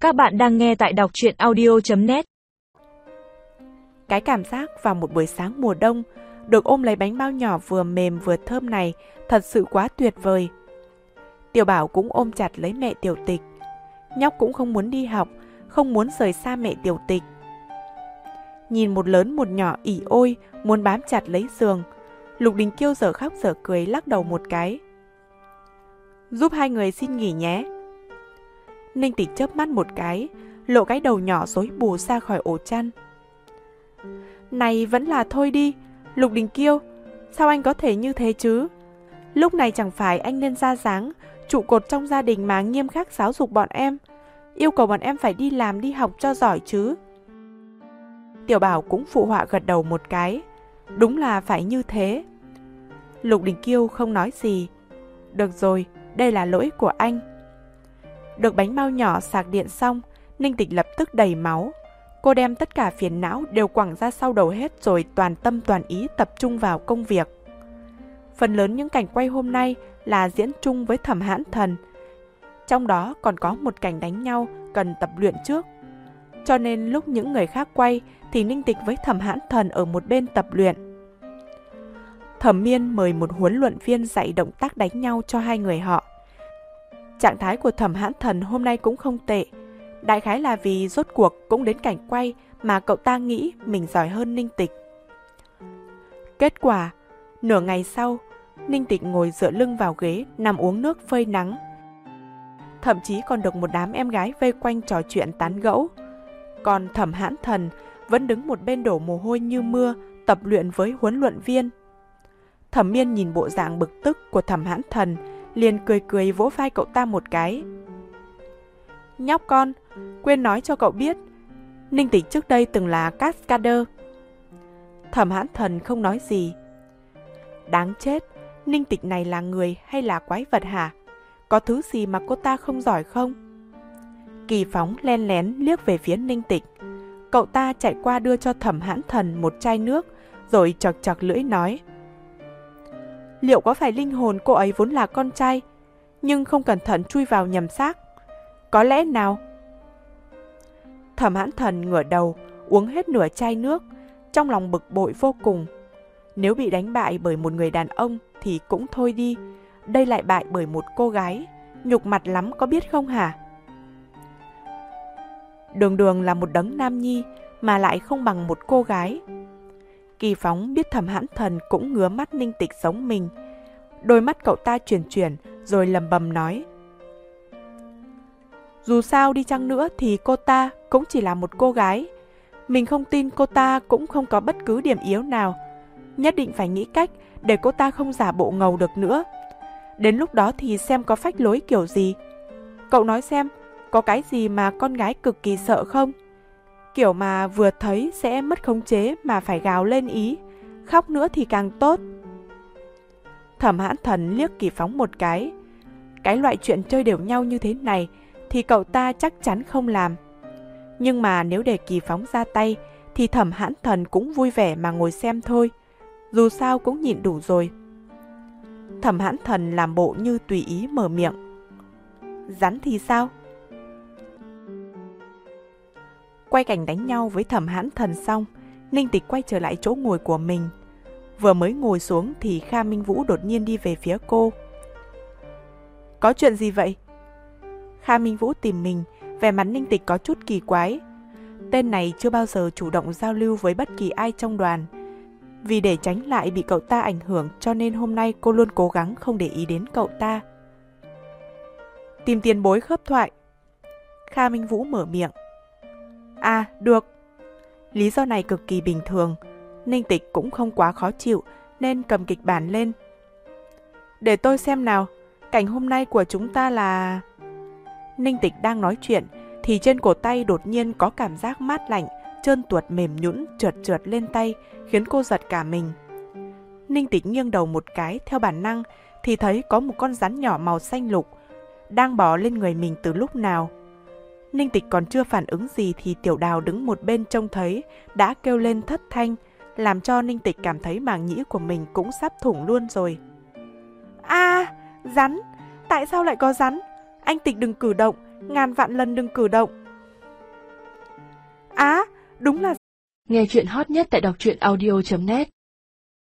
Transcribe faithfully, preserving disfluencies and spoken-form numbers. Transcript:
Các bạn đang nghe tại đọc truyện audio chấm net. Cái cảm giác vào một buổi sáng mùa đông được ôm lấy bánh bao nhỏ vừa mềm vừa thơm này thật sự quá tuyệt vời. Tiểu Bảo cũng ôm chặt lấy mẹ Tiểu Tịch. Nhóc cũng không muốn đi học, không muốn rời xa mẹ Tiểu Tịch. Nhìn một lớn một nhỏ ỉ ôi muốn bám chặt lấy giường, Lục Đình Kiêu dở khóc dở cười lắc đầu một cái. Giúp hai người xin nghỉ nhé. Ninh Tịch chớp mắt một cái, lộ cái đầu nhỏ rối bù ra khỏi ổ chăn. Này vẫn là thôi đi, Lục Đình Kiêu, sao anh có thể như thế chứ? Lúc này chẳng phải anh nên ra dáng, trụ cột trong gia đình mà nghiêm khắc giáo dục bọn em, yêu cầu bọn em phải đi làm đi học cho giỏi chứ. Tiểu Bảo cũng phụ họa gật đầu một cái, đúng là phải như thế. Lục Đình Kiêu không nói gì. Được rồi, đây là lỗi của anh. Được bánh bao nhỏ sạc điện xong, Ninh Tịch lập tức đầy máu. Cô đem tất cả phiền não đều quẳng ra sau đầu hết rồi toàn tâm toàn ý tập trung vào công việc. Phần lớn những cảnh quay hôm nay là diễn chung với Thẩm Hãn Thần. Trong đó còn có một cảnh đánh nhau cần tập luyện trước. Cho nên lúc những người khác quay thì Ninh Tịch với Thẩm Hãn Thần ở một bên tập luyện. Thẩm Miên mời một huấn luyện viên dạy động tác đánh nhau cho hai người họ. Trạng thái của Thẩm Hãn Thần hôm nay cũng không tệ. Đại khái là vì rốt cuộc cũng đến cảnh quay mà cậu ta nghĩ mình giỏi hơn Ninh Tịch. Kết quả, nửa ngày sau, Ninh Tịch ngồi dựa lưng vào ghế nằm uống nước phơi nắng. Thậm chí còn được một đám em gái vây quanh trò chuyện tán gẫu. Còn Thẩm Hãn Thần vẫn đứng một bên đổ mồ hôi như mưa tập luyện với huấn luyện viên. Thẩm Miên nhìn bộ dạng bực tức của Thẩm Hãn Thần liền cười cười vỗ vai cậu ta một cái. Nhóc con, quên nói cho cậu biết, Ninh Tịch trước đây từng là cascader. Thẩm Hãn Thần không nói gì. Đáng chết, Ninh Tịch này là người hay là quái vật hả? Có thứ gì mà cô ta không giỏi không? Kỳ Phóng len lén liếc về phía Ninh Tịch. Cậu ta chạy qua đưa cho Thẩm Hãn Thần một chai nước, rồi chọc chọc lưỡi nói. Liệu có phải linh hồn cô ấy vốn là con trai, nhưng không cẩn thận chui vào nhầm xác? Có lẽ nào? Thẩm Hãn Thần ngửa đầu, uống hết nửa chai nước, trong lòng bực bội vô cùng. Nếu bị đánh bại bởi một người đàn ông thì cũng thôi đi, đây lại bại bởi một cô gái, nhục mặt lắm có biết không hả? Đường Đường là một đấng nam nhi mà lại không bằng một cô gái. Kỳ Phóng biết Thẩm Hãn Thần cũng ngứa mắt Ninh Tịch giống mình. Đôi mắt cậu ta chuyển chuyển rồi lầm bầm nói. Dù sao đi chăng nữa thì cô ta cũng chỉ là một cô gái. Mình không tin cô ta cũng không có bất cứ điểm yếu nào. Nhất định phải nghĩ cách để cô ta không giả bộ ngầu được nữa. Đến lúc đó thì xem có phách lối kiểu gì. Cậu nói xem, có cái gì mà con gái cực kỳ sợ không? Kiểu mà vừa thấy sẽ mất khống chế mà phải gào lên ý, khóc nữa thì càng tốt. Thẩm Hãn Thần liếc Kỳ Phóng một cái. Cái loại chuyện chơi đều nhau như thế này thì cậu ta chắc chắn không làm. Nhưng mà nếu để Kỳ Phóng ra tay thì Thẩm Hãn Thần cũng vui vẻ mà ngồi xem thôi. Dù sao cũng nhịn đủ rồi. Thẩm Hãn Thần làm bộ như tùy ý mở miệng. Rắn thì sao? Quay cảnh đánh nhau với Thẩm Hãn Thần xong, Ninh Tịch quay trở lại chỗ ngồi của mình. Vừa mới ngồi xuống thì Kha Minh Vũ đột nhiên đi về phía cô. Có chuyện gì vậy? Kha Minh Vũ tìm mình, vẻ mặt Ninh Tịch có chút kỳ quái. Tên này chưa bao giờ chủ động giao lưu với bất kỳ ai trong đoàn. Vì để tránh lại bị cậu ta ảnh hưởng cho nên hôm nay cô luôn cố gắng không để ý đến cậu ta. Tìm tiền bối khớp thoại. Kha Minh Vũ mở miệng. À, được. Lý do này cực kỳ bình thường. Ninh Tịch cũng không quá khó chịu nên cầm kịch bản lên. Để tôi xem nào, cảnh hôm nay của chúng ta là... Ninh Tịch đang nói chuyện thì trên cổ tay đột nhiên có cảm giác mát lạnh, trơn tuột mềm nhũn trượt trượt lên tay, khiến cô giật cả mình. Ninh Tịch nghiêng đầu một cái theo bản năng thì thấy có một con rắn nhỏ màu xanh lục đang bò lên người mình từ lúc nào. Ninh Tịch còn chưa phản ứng gì thì Tiểu Đào đứng một bên trông thấy đã kêu lên thất thanh, làm cho Ninh Tịch cảm thấy màng nhĩ của mình cũng sắp thủng luôn rồi. A, à, rắn! Tại sao lại có rắn? Anh Tịch đừng cử động, ngàn vạn lần đừng cử động. đúng là... Nghe chuyện hot nhất tại đọc truyện audio chấm net.